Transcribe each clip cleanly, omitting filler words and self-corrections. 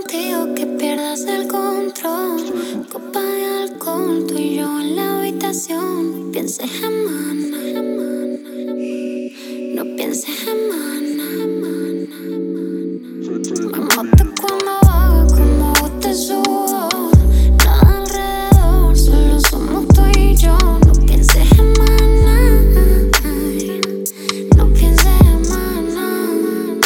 contigo que pierdas el control. Copa de alcohol, tú y yo en la habitación. Pienses en mañana, no pienses en mañana. Me mata cuando haga como te subo. Nada alrededor, solo somos tú y yo. No pienses en mañana, no pienses en mañana.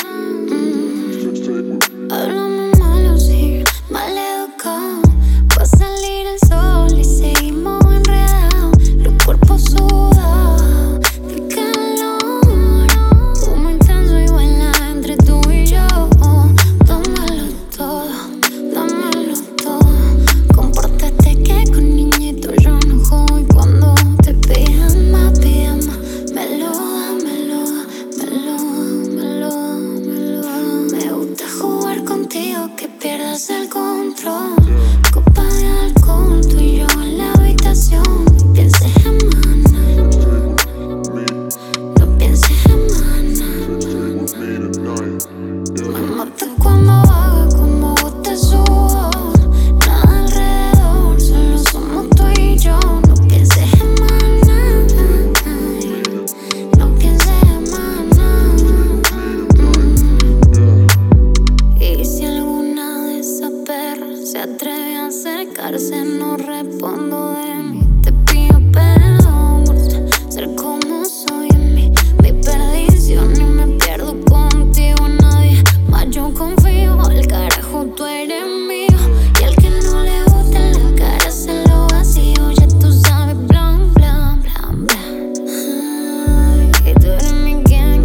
Hablamos malo, sí, mal educado. Va a salir el sol y seguimos enredados. Los cuerpos sudados de calor. Como intenso igual entre tú y yo. Dámelo todo, dámelo todo. Compórtate que con niñito yo no juego. Y cuando te pidan más, me lo da, me lo da, me lo da, me lo da, me lo da. Me gusta jugar contigo, que pierdas el control. Copa de alcohol, tú y yo en la habitación. Pienses en mañana, no pienses en mañana. Me mata cuando haga como te subo. Nada alrededor, solo somos tú y yo. No pienses en mañana, no pienses en mañana. Y si alguna de esas perras se atreve a acercarse, no respondo de mí. Te pido perdón por ser como soy en mí. Mi perdición y me pierdo contigo. Nadie más yo confío. Al carajo tú eres mío. Y al que no le gusta la cara se lo vacío. Ya tú sabes, blan, blan, blan, blan. Ay, tú eres mi gang.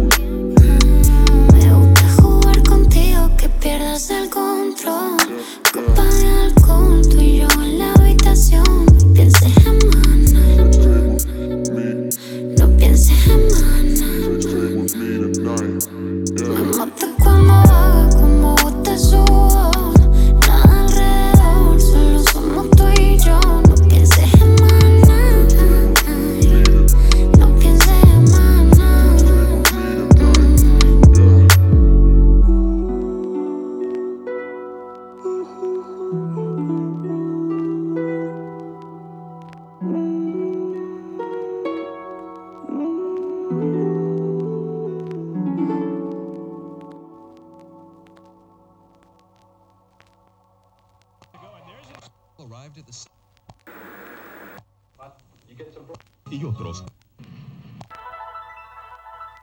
Me gusta jugar contigo, que pierdas el control. Copa de alcohol, tú y yo en la habitación. Pienses en mañana, no pienses en mañana. Me mata cuando haga como te subo. Nada alrededor, solo somos tú y yo. No pienses en mañana, no pienses en mañana. Y otros